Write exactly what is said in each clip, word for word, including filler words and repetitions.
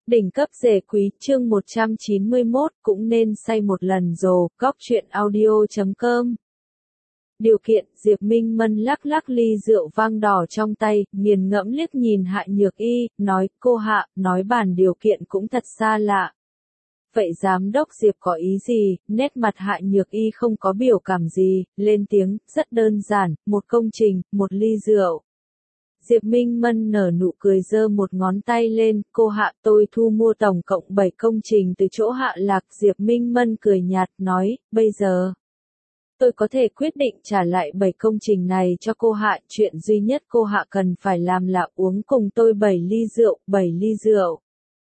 Đỉnh cấp rể quý, chương một trăm chín mươi mốt, cũng nên say một lần rồi, góc truyện audio chấm com. Điều kiện, Diệp Minh Mân lắc lắc ly rượu vang đỏ trong tay, nghiền ngẫm liếc nhìn Hạ Nhược Y, nói, cô Hạ, nói bản điều kiện cũng thật xa lạ. Vậy giám đốc Diệp có ý gì? Nét mặt Hạ Nhược Y không có biểu cảm gì, lên tiếng, rất đơn giản, một công trình, một ly rượu. Diệp Minh Mân nở nụ cười giơ một ngón tay lên, cô Hạ tôi thu mua tổng cộng bảy công trình từ chỗ Hạ Lạc. Diệp Minh Mân cười nhạt nói, bây giờ tôi có thể quyết định trả lại bảy công trình này cho cô Hạ, chuyện duy nhất cô Hạ cần phải làm là uống cùng tôi bảy ly rượu, bảy ly rượu.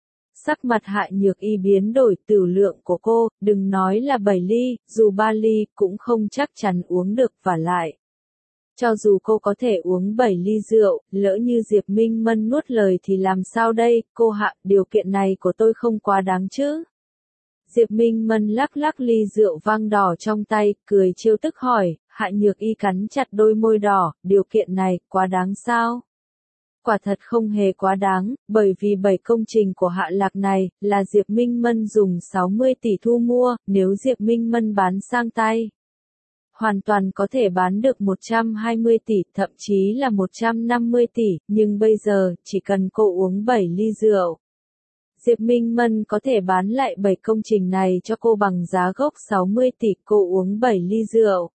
Sắc mặt Hạ Nhược Y biến đổi, tửu lượng của cô, đừng nói là bảy ly, dù ba ly cũng không chắc chắn uống được, vả lại. Cho dù cô có thể uống bảy ly rượu, lỡ như Diệp Minh Mân nuốt lời thì làm sao đây, cô Hạ, điều kiện này của tôi không quá đáng chứ. Diệp Minh Mân lắc lắc ly rượu vang đỏ trong tay, cười trêu tức hỏi, Hạ Nhược Y cắn chặt đôi môi đỏ, điều kiện này, quá đáng sao? Quả thật không hề quá đáng, bởi vì bảy công trình của Hạ Lạc này, là Diệp Minh Mân dùng sáu mươi tỷ thu mua, nếu Diệp Minh Mân bán sang tay. Hoàn toàn có thể bán được một trăm hai mươi tỷ, thậm chí là một trăm năm mươi tỷ, nhưng bây giờ, chỉ cần cô uống bảy ly rượu. Diệp Minh Mân có thể bán lại bảy công trình này cho cô bằng giá gốc sáu mươi tỷ, cô uống bảy ly rượu.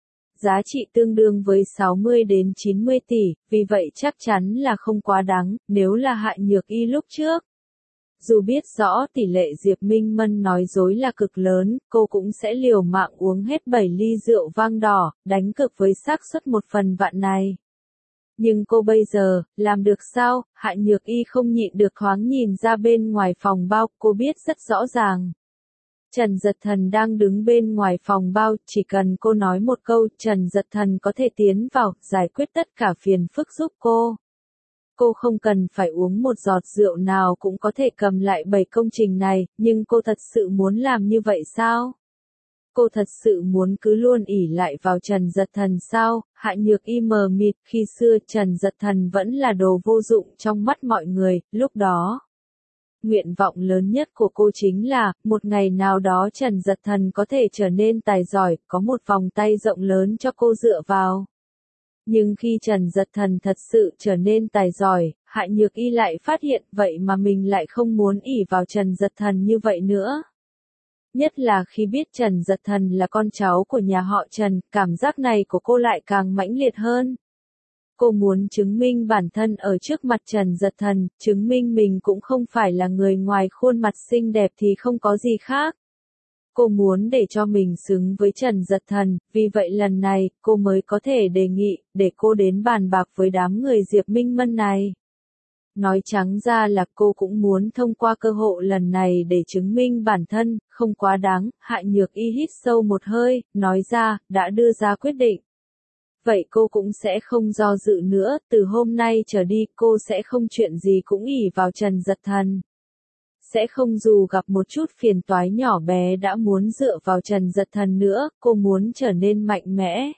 Giá trị tương đương với sáu mươi đến chín mươi tỷ, vì vậy chắc chắn là không quá đáng, nếu là Hạ Nhược Y lúc trước. Dù biết rõ tỷ lệ Diệp Minh Mân nói dối là cực lớn, cô cũng sẽ liều mạng uống hết bảy ly rượu vang đỏ, đánh cược với xác suất một phần vạn này. Nhưng cô bây giờ, làm được sao? Hạ Nhược Y không nhịn được thoáng nhìn ra bên ngoài phòng bao, cô biết rất rõ ràng. Trần Dật Thần đang đứng bên ngoài phòng bao, chỉ cần cô nói một câu, Trần Dật Thần có thể tiến vào, giải quyết tất cả phiền phức giúp cô. Cô không cần phải uống một giọt rượu nào cũng có thể cầm lại bảy công trình này, nhưng cô thật sự muốn làm như vậy sao? Cô thật sự muốn cứ luôn ỷ lại vào Trần Dật Thần sao? Hạ Nhược Y mờ mịt, khi xưa Trần Dật Thần vẫn là đồ vô dụng trong mắt mọi người, lúc đó. Nguyện vọng lớn nhất của cô chính là, một ngày nào đó Trần Dật Thần có thể trở nên tài giỏi, có một vòng tay rộng lớn cho cô dựa vào. Nhưng khi Trần Dật Thần thật sự trở nên tài giỏi, Hạ Nhược Y lại phát hiện vậy mà mình lại không muốn ỷ vào Trần Dật Thần như vậy nữa. Nhất là khi biết Trần Dật Thần là con cháu của nhà họ Trần, cảm giác này của cô lại càng mãnh liệt hơn. Cô muốn chứng minh bản thân ở trước mặt Trần Dật Thần, chứng minh mình cũng không phải là người ngoài khuôn mặt xinh đẹp thì không có gì khác. Cô muốn để cho mình xứng với Trần Dật Thần, vì vậy lần này, cô mới có thể đề nghị, để cô đến bàn bạc với đám người Diệp Minh Mân này. Nói trắng ra là cô cũng muốn thông qua cơ hội lần này để chứng minh bản thân, không quá đáng. Hạ Nhược Y hít sâu một hơi, nói ra, đã đưa ra quyết định. Vậy cô cũng sẽ không do dự nữa, từ hôm nay trở đi cô sẽ không chuyện gì cũng ỷ vào Trần Dật Thần. Sẽ không dù gặp một chút phiền toái nhỏ bé đã muốn dựa vào Trần Dật Thần nữa, cô muốn trở nên mạnh mẽ.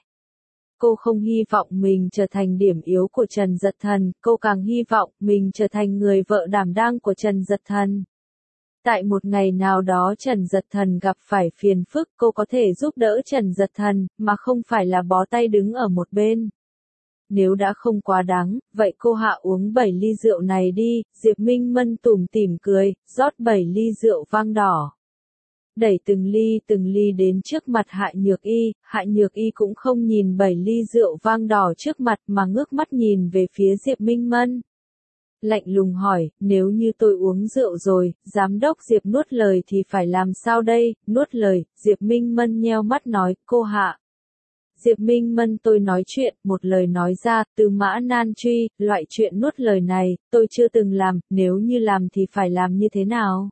Cô không hy vọng mình trở thành điểm yếu của Trần Dật Thần, cô càng hy vọng mình trở thành người vợ đảm đang của Trần Dật Thần. Tại một ngày nào đó Trần Dật Thần gặp phải phiền phức, cô có thể giúp đỡ Trần Dật Thần, mà không phải là bó tay đứng ở một bên. Nếu đã không quá đáng, vậy cô Hạ uống bảy ly rượu này đi. Diệp Minh Mân tủm tỉm cười, rót bảy ly rượu vang đỏ. Đẩy từng ly từng ly đến trước mặt Hạ Nhược Y, Hạ Nhược Y cũng không nhìn bảy ly rượu vang đỏ trước mặt mà ngước mắt nhìn về phía Diệp Minh Mân. Lạnh lùng hỏi, nếu như tôi uống rượu rồi, giám đốc Diệp nuốt lời thì phải làm sao đây? Nuốt lời, Diệp Minh Mân nheo mắt nói, cô Hạ. Diệp Minh Mân tôi nói chuyện, một lời nói ra, từ mã nan truy, loại chuyện nuốt lời này, tôi chưa từng làm, nếu như làm thì phải làm như thế nào?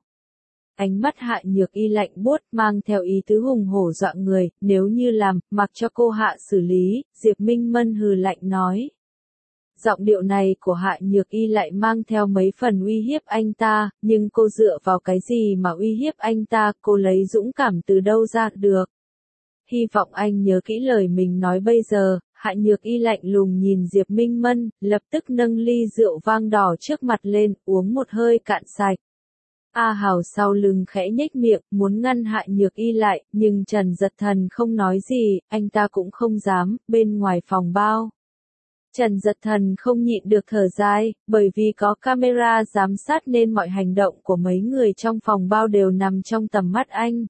Ánh mắt Hạ Nhược Y lạnh buốt, mang theo ý tứ hùng hổ dọa người, nếu như làm, mặc cho cô Hạ xử lý. Diệp Minh Mân hừ lạnh nói. Giọng điệu này của Hạ Nhược Y lại mang theo mấy phần uy hiếp anh ta, nhưng cô dựa vào cái gì mà uy hiếp anh ta, cô lấy dũng cảm từ đâu ra được. Hy vọng anh nhớ kỹ lời mình nói bây giờ. Hạ Nhược Y lạnh lùng nhìn Diệp Minh Mân, lập tức nâng ly rượu vang đỏ trước mặt lên, uống một hơi cạn sạch. A Hào sau lưng khẽ nhếch miệng, muốn ngăn Hạ Nhược Y lại, nhưng Trần Giật Thần không nói gì, anh ta cũng không dám, bên ngoài phòng bao. Trần Giật Thần không nhịn được thở dài, bởi vì có camera giám sát nên mọi hành động của mấy người trong phòng bao đều nằm trong tầm mắt anh.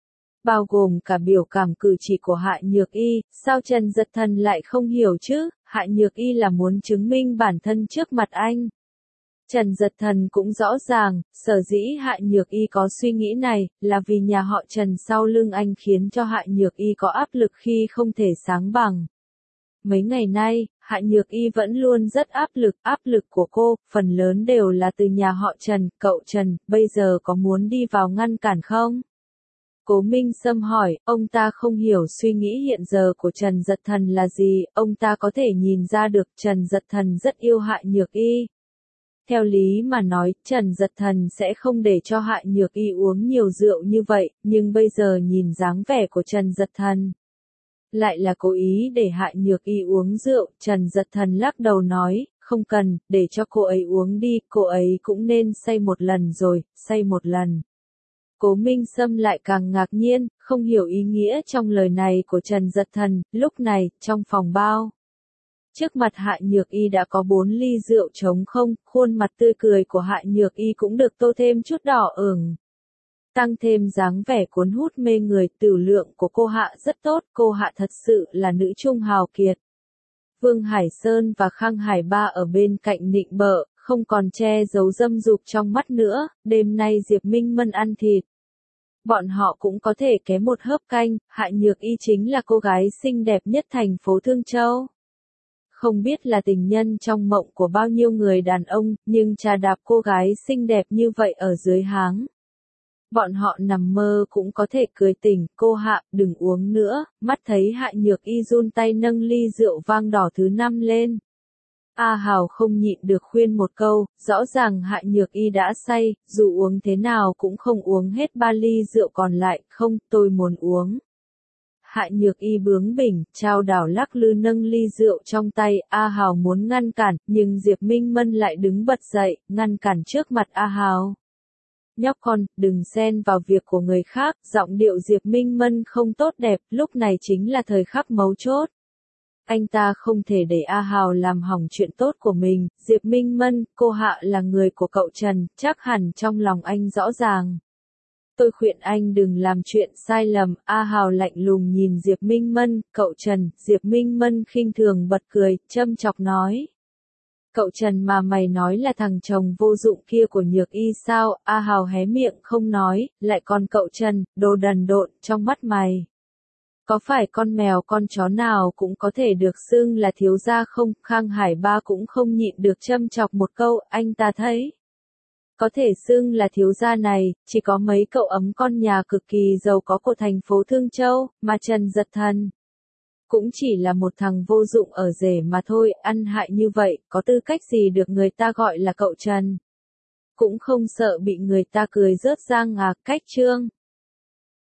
Bao gồm cả biểu cảm cử chỉ của Hạ Nhược Y, sao Trần Giật Thần lại không hiểu chứ, Hạ Nhược Y là muốn chứng minh bản thân trước mặt anh. Trần Giật Thần cũng rõ ràng, sở dĩ Hạ Nhược Y có suy nghĩ này, là vì nhà họ Trần sau lưng anh khiến cho Hạ Nhược Y có áp lực khi không thể sáng bằng. Mấy ngày nay, Hạ Nhược Y vẫn luôn rất áp lực, áp lực của cô, phần lớn đều là từ nhà họ Trần, cậu Trần, bây giờ có muốn đi vào ngăn cản không? Cố Minh Sâm hỏi, ông ta không hiểu suy nghĩ hiện giờ của Trần Giật Thần là gì, ông ta có thể nhìn ra được Trần Giật Thần rất yêu Hạ Nhược Y. Theo lý mà nói, Trần Giật Thần sẽ không để cho Hạ Nhược Y uống nhiều rượu như vậy, nhưng bây giờ nhìn dáng vẻ của Trần Giật Thần, lại là cố ý để Hạ Nhược Y uống rượu. Trần Giật Thần lắc đầu nói, không cần, để cho cô ấy uống đi, cô ấy cũng nên say một lần rồi, say một lần. Cố Minh Sâm lại càng ngạc nhiên, không hiểu ý nghĩa trong lời này của Trần Giật Thần. Lúc này, trong phòng bao, trước mặt Hạ Nhược Y đã có bốn ly rượu trống không, khuôn mặt tươi cười của Hạ Nhược Y cũng được tô thêm chút đỏ ửng. Tăng thêm dáng vẻ cuốn hút mê người, tửu lượng của cô Hạ rất tốt, cô Hạ thật sự là nữ trung hào kiệt. Vương Hải Sơn và Khang Hải Ba ở bên cạnh nịnh bợ, không còn che giấu dâm dục trong mắt nữa, đêm nay Diệp Minh Mân ăn thịt. Bọn họ cũng có thể ké một hớp canh, Hạ Nhược Y chính là cô gái xinh đẹp nhất thành phố Thương Châu. Không biết là tình nhân trong mộng của bao nhiêu người đàn ông, nhưng trà đạp cô gái xinh đẹp như vậy ở dưới háng. Bọn họ nằm mơ cũng có thể cười tỉnh, cô Hạ, đừng uống nữa, mắt thấy Hạ Nhược Y run tay nâng ly rượu vang đỏ thứ năm lên. A Hào không nhịn được khuyên một câu, rõ ràng Hạ Nhược Y đã say, dù uống thế nào cũng không uống hết ba ly rượu còn lại, không, tôi muốn uống. Hạ Nhược Y bướng bỉnh, trao đảo lắc lư nâng ly rượu trong tay, A Hào muốn ngăn cản, nhưng Diệp Minh Mân lại đứng bật dậy, ngăn cản trước mặt A Hào. Nhóc con, đừng xen vào việc của người khác, giọng điệu Diệp Minh Mân không tốt đẹp, lúc này chính là thời khắc mấu chốt. Anh ta không thể để A Hào làm hỏng chuyện tốt của mình, Diệp Minh Mân, cô Hạ là người của cậu Trần, chắc hẳn trong lòng anh rõ ràng. Tôi khuyên anh đừng làm chuyện sai lầm, A Hào lạnh lùng nhìn Diệp Minh Mân, cậu Trần, Diệp Minh Mân khinh thường bật cười, châm chọc nói. Cậu Trần mà mày nói là thằng chồng vô dụng kia của Nhược Y sao, A Hào hé miệng không nói, lại còn cậu Trần, đồ đần độn, trong mắt mày. Có phải con mèo con chó nào cũng có thể được xưng là thiếu gia không, Khang Hải Ba cũng không nhịn được châm chọc một câu, anh ta thấy. Có thể xưng là thiếu gia này, chỉ có mấy cậu ấm con nhà cực kỳ giàu có của thành phố Thương Châu, mà Trần Giật Thần cũng chỉ là một thằng vô dụng ở rể mà thôi, ăn hại như vậy, có tư cách gì được người ta gọi là cậu Trần. Cũng không sợ bị người ta cười rớt răng à, cách chương.